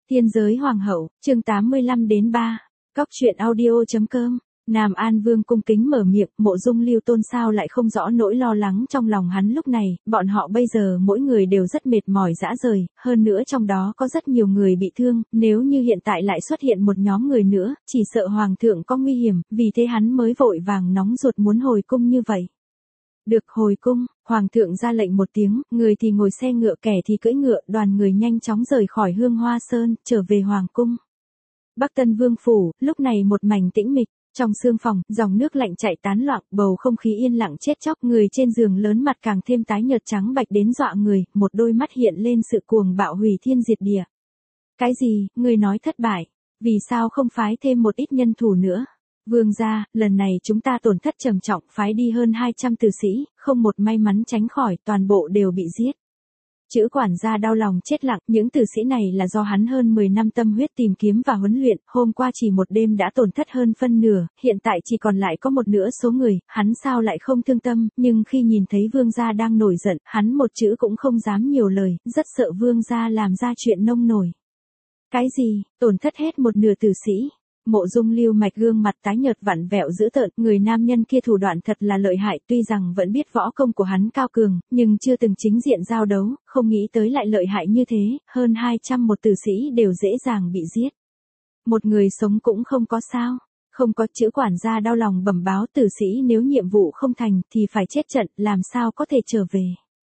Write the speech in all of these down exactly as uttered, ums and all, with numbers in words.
Tiên giới hoàng hậu, chương tám mươi lăm đến ba. Cóc truyện audio.com. Nam An Vương cung kính mở miệng, Mộ Dung Lưu Tôn sao lại không rõ nỗi lo lắng trong lòng hắn lúc này, bọn họ bây giờ mỗi người đều rất mệt mỏi rã rời, hơn nữa trong đó có rất nhiều người bị thương, nếu như hiện tại lại xuất hiện một nhóm người nữa, chỉ sợ hoàng thượng có nguy hiểm, vì thế hắn mới vội vàng nóng ruột muốn hồi cung như vậy. Được hồi cung, hoàng thượng ra lệnh một tiếng, người thì ngồi xe ngựa kẻ thì cưỡi ngựa, đoàn người nhanh chóng rời khỏi Hương Hoa Sơn, trở về hoàng cung. Bắc Tân Vương phủ, lúc này một mảnh tĩnh mịch, trong sương phòng, dòng nước lạnh chảy tán loạn, bầu không khí yên lặng chết chóc, người trên giường lớn mặt càng thêm tái nhợt trắng bạch đến dọa người, một đôi mắt hiện lên sự cuồng bạo hủy thiên diệt địa. Cái gì, người nói thất bại, vì sao không phái thêm một ít nhân thủ nữa? Vương gia, lần này chúng ta tổn thất trầm trọng, phái đi hơn hai trăm tử sĩ, không một may mắn tránh khỏi, toàn bộ đều bị giết. Chữ quản gia đau lòng chết lặng, những tử sĩ này là do hắn hơn mười năm tâm huyết tìm kiếm và huấn luyện, hôm qua chỉ một đêm đã tổn thất hơn phân nửa, hiện tại chỉ còn lại có một nửa số người, hắn sao lại không thương tâm, nhưng khi nhìn thấy vương gia đang nổi giận, hắn một chữ cũng không dám nhiều lời, rất sợ vương gia làm ra chuyện nông nổi. Cái gì, tổn thất hết một nửa tử sĩ? Mộ Dung Lưu Mạch gương mặt tái nhợt vặn vẹo dữ tợn, người nam nhân kia thủ đoạn thật là lợi hại, tuy rằng vẫn biết võ công của hắn cao cường, nhưng chưa từng chính diện giao đấu, không nghĩ tới lại lợi hại như thế, hơn hai trăm một tử sĩ đều dễ dàng bị giết. Một người sống cũng không có sao, không có. Chữ quản gia đau lòng bẩm báo, tử sĩ nếu nhiệm vụ không thành thì phải chết trận, làm sao có thể trở về.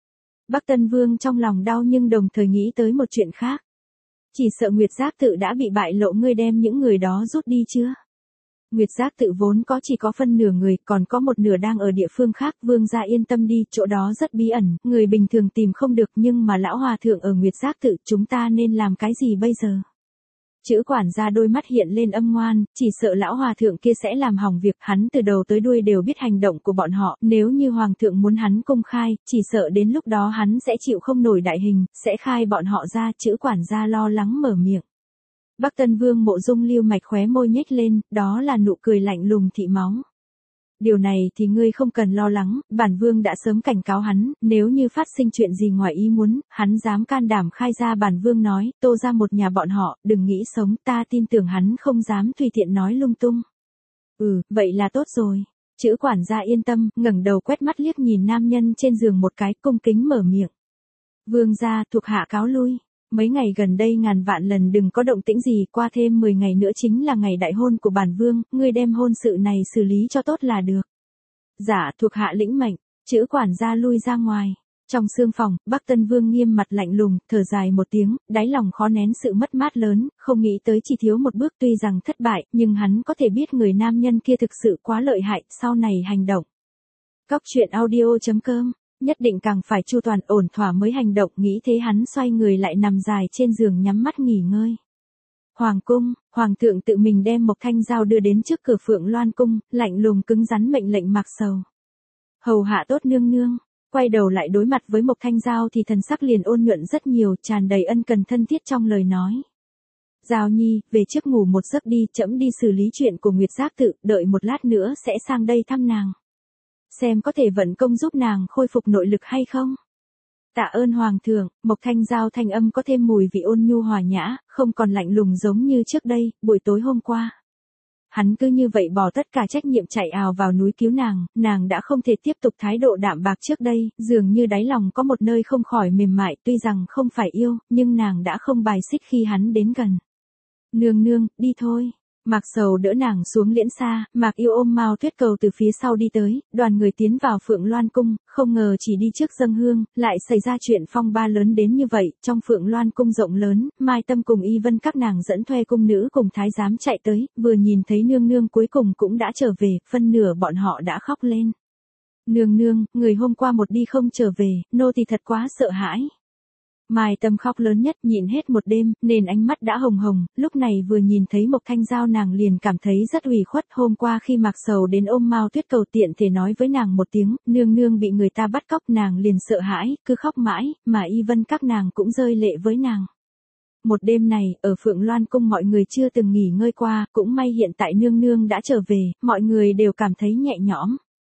Bắc Tân Vương trong lòng đau nhưng đồng thời nghĩ tới một chuyện khác. Chỉ sợ Nguyệt Giác Tự đã bị bại lộ, ngươi đem những người đó rút đi chưa? Nguyệt Giác Tự vốn có chỉ có phân nửa người, còn có một nửa đang ở địa phương khác, vương gia yên tâm đi, chỗ đó rất bí ẩn, người bình thường tìm không được, nhưng mà lão hòa thượng ở Nguyệt Giác Tự, chúng ta nên làm cái gì bây giờ? Chữ quản gia đôi mắt hiện lên âm ngoan, chỉ sợ lão hòa thượng kia sẽ làm hỏng việc, hắn từ đầu tới đuôi đều biết hành động của bọn họ, nếu như hoàng thượng muốn hắn công khai, chỉ sợ đến lúc đó hắn sẽ chịu không nổi đại hình, sẽ khai bọn họ ra. Chữ quản gia lo lắng mở miệng. Bắc Tân Vương Mộ Dung Lưu Mạch khóe môi nhếch lên, đó là nụ cười lạnh lùng thị máu. Điều này thì ngươi không cần lo lắng, bản vương đã sớm cảnh cáo hắn, nếu như phát sinh chuyện gì ngoài ý muốn, hắn dám can đảm khai ra. Bản vương nói, Tô ra một nhà bọn họ, đừng nghĩ sống, ta tin tưởng hắn không dám tùy tiện nói lung tung. Ừ, vậy là tốt rồi. Chữ quản gia yên tâm, ngẩng đầu quét mắt liếc nhìn nam nhân trên giường một cái, cung kính mở miệng. Vương gia, thuộc hạ cáo lui. Mấy ngày gần đây ngàn vạn lần đừng có động tĩnh gì, qua thêm mười ngày nữa chính là ngày đại hôn của bản vương, ngươi đem hôn sự này xử lý cho tốt là được. Dạ, thuộc hạ lĩnh mệnh. Chữ quản gia lui ra ngoài. Trong sương phòng, Bắc Tân Vương nghiêm mặt lạnh lùng, thở dài một tiếng, đáy lòng khó nén sự mất mát lớn, không nghĩ tới chỉ thiếu một bước, tuy rằng thất bại, nhưng hắn có thể biết người nam nhân kia thực sự quá lợi hại, sau này hành động. Cóc truyện audio.com. Nhất định càng phải chu toàn ổn thỏa mới hành động, nghĩ thế hắn xoay người lại nằm dài trên giường nhắm mắt nghỉ ngơi. Hoàng cung, hoàng thượng tự mình đem Mộc Thanh Giao đưa đến trước cửa Phượng Loan cung, lạnh lùng cứng rắn mệnh lệnh Mạc Sầu. Hầu hạ tốt nương nương, quay đầu lại đối mặt với Mộc Thanh Giao thì thần sắc liền ôn nhuận rất nhiều, tràn đầy ân cần thân thiết trong lời nói. Giao nhi, về trước ngủ một giấc đi, trẫm đi xử lý chuyện của Nguyệt Giác Tự, đợi một lát nữa sẽ sang đây thăm nàng. Xem có thể vận công giúp nàng khôi phục nội lực hay không. Tạ ơn hoàng thượng. Mộc Thanh Giao thanh âm có thêm mùi vị ôn nhu hòa nhã, không còn lạnh lùng giống như trước đây. Buổi tối hôm qua, hắn cứ như vậy bỏ tất cả trách nhiệm chạy ào vào núi cứu nàng, nàng đã không thể tiếp tục thái độ đạm bạc trước đây, dường như đáy lòng có một nơi không khỏi mềm mại, tuy rằng không phải yêu, nhưng nàng đã không bài xích khi hắn đến gần. Nương nương, đi thôi. Mạc Sầu đỡ nàng xuống liễn xa, Mạc Yêu ôm Mao Tuyết Cầu từ phía sau đi tới, đoàn người tiến vào Phượng Loan cung, không ngờ chỉ đi trước dâng hương, lại xảy ra chuyện phong ba lớn đến như vậy. Trong Phượng Loan cung rộng lớn, Mai Tâm cùng Y Vân các nàng dẫn thuê cung nữ cùng thái giám chạy tới, vừa nhìn thấy nương nương cuối cùng cũng đã trở về, phân nửa bọn họ đã khóc lên. Nương nương, người hôm qua một đi không trở về, nô tỳ thật quá sợ hãi. Mai Tâm khóc lớn nhất, nhịn hết một đêm, nên ánh mắt đã hồng hồng, lúc này vừa nhìn thấy Mộc Thanh Giao nàng liền cảm thấy rất ủy khuất. Hôm qua khi Mạc Sầu đến ôm Mao Tuyết Cầu tiện thể nói với nàng một tiếng, nương nương bị người ta bắt cóc, nàng liền sợ hãi, cứ khóc mãi, mà Y Vân các nàng cũng rơi lệ với nàng. Một đêm này, ở Phượng Loan cung mọi người chưa từng nghỉ ngơi qua, cũng may hiện tại nương nương đã trở về, mọi người đều cảm thấy nhẹ nhõm.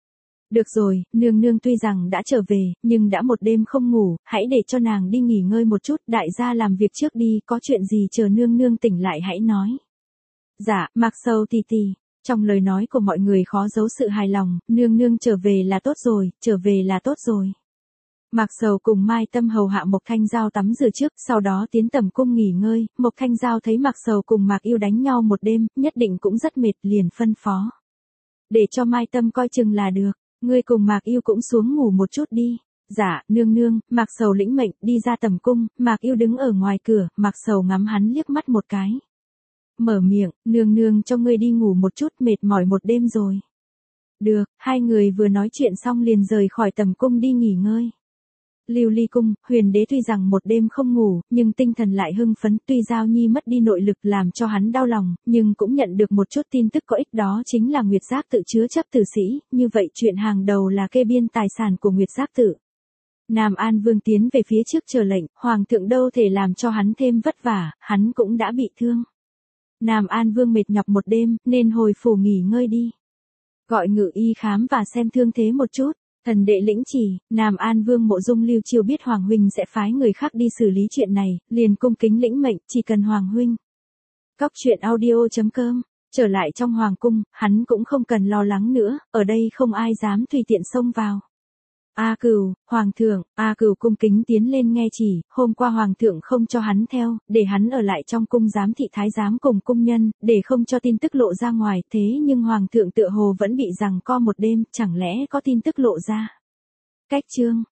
Được rồi, nương nương tuy rằng đã trở về, nhưng đã một đêm không ngủ, hãy để cho nàng đi nghỉ ngơi một chút, đại gia làm việc trước đi, có chuyện gì chờ nương nương tỉnh lại hãy nói. Dạ, Mạc Sầu tì tì, trong lời nói của mọi người khó giấu sự hài lòng, nương nương trở về là tốt rồi, trở về là tốt rồi. Mạc Sầu cùng Mai Tâm hầu hạ Mộc Thanh Giao tắm rửa trước, sau đó tiến tẩm cung nghỉ ngơi, Mộc Thanh Giao thấy Mạc Sầu cùng Mạc Yêu đánh nhau một đêm, nhất định cũng rất mệt, liền phân phó. Để cho Mai Tâm coi chừng là được, ngươi cùng Mạc Yêu cũng xuống ngủ một chút đi. Dạ, nương nương, Mạc Sầu lĩnh mệnh, đi ra tẩm cung, Mạc Yêu đứng ở ngoài cửa, Mạc Sầu ngắm hắn liếc mắt một cái. Mở miệng, nương nương cho ngươi đi ngủ một chút, mệt mỏi một đêm rồi. Được, hai người vừa nói chuyện xong liền rời khỏi tẩm cung đi nghỉ ngơi. Lưu Ly cung, Huyền đế tuy rằng một đêm không ngủ, nhưng tinh thần lại hưng phấn, tuy Giao Nhi mất đi nội lực làm cho hắn đau lòng, nhưng cũng nhận được một chút tin tức có ích, đó chính là Nguyệt Giác tự chứa chấp tử sĩ, như vậy chuyện hàng đầu là kê biên tài sản của Nguyệt Giác tự. Nam An Vương tiến về phía trước chờ lệnh, Hoàng thượng đâu thể làm cho hắn thêm vất vả, hắn cũng đã bị thương. Nam An Vương mệt nhọc một đêm, nên hồi phủ nghỉ ngơi đi. Gọi ngự y khám và xem thương thế một chút. Thần đệ lĩnh chỉ, Nam An Vương Mộ Dung Lưu Chiêu biết Hoàng huynh sẽ phái người khác đi xử lý chuyện này, liền cung kính lĩnh mệnh, chỉ cần Hoàng huynh. Cóc truyện audio chấm com, trở lại trong Hoàng cung, hắn cũng không cần lo lắng nữa, ở đây không ai dám tùy tiện xông vào. A Cửu, Hoàng thượng, A Cửu cung kính tiến lên nghe chỉ, hôm qua Hoàng thượng không cho hắn theo, để hắn ở lại trong cung giám thị thái giám cùng cung nhân, để không cho tin tức lộ ra ngoài, thế nhưng Hoàng thượng tựa hồ vẫn bị giằng co một đêm, chẳng lẽ có tin tức lộ ra. Cách chương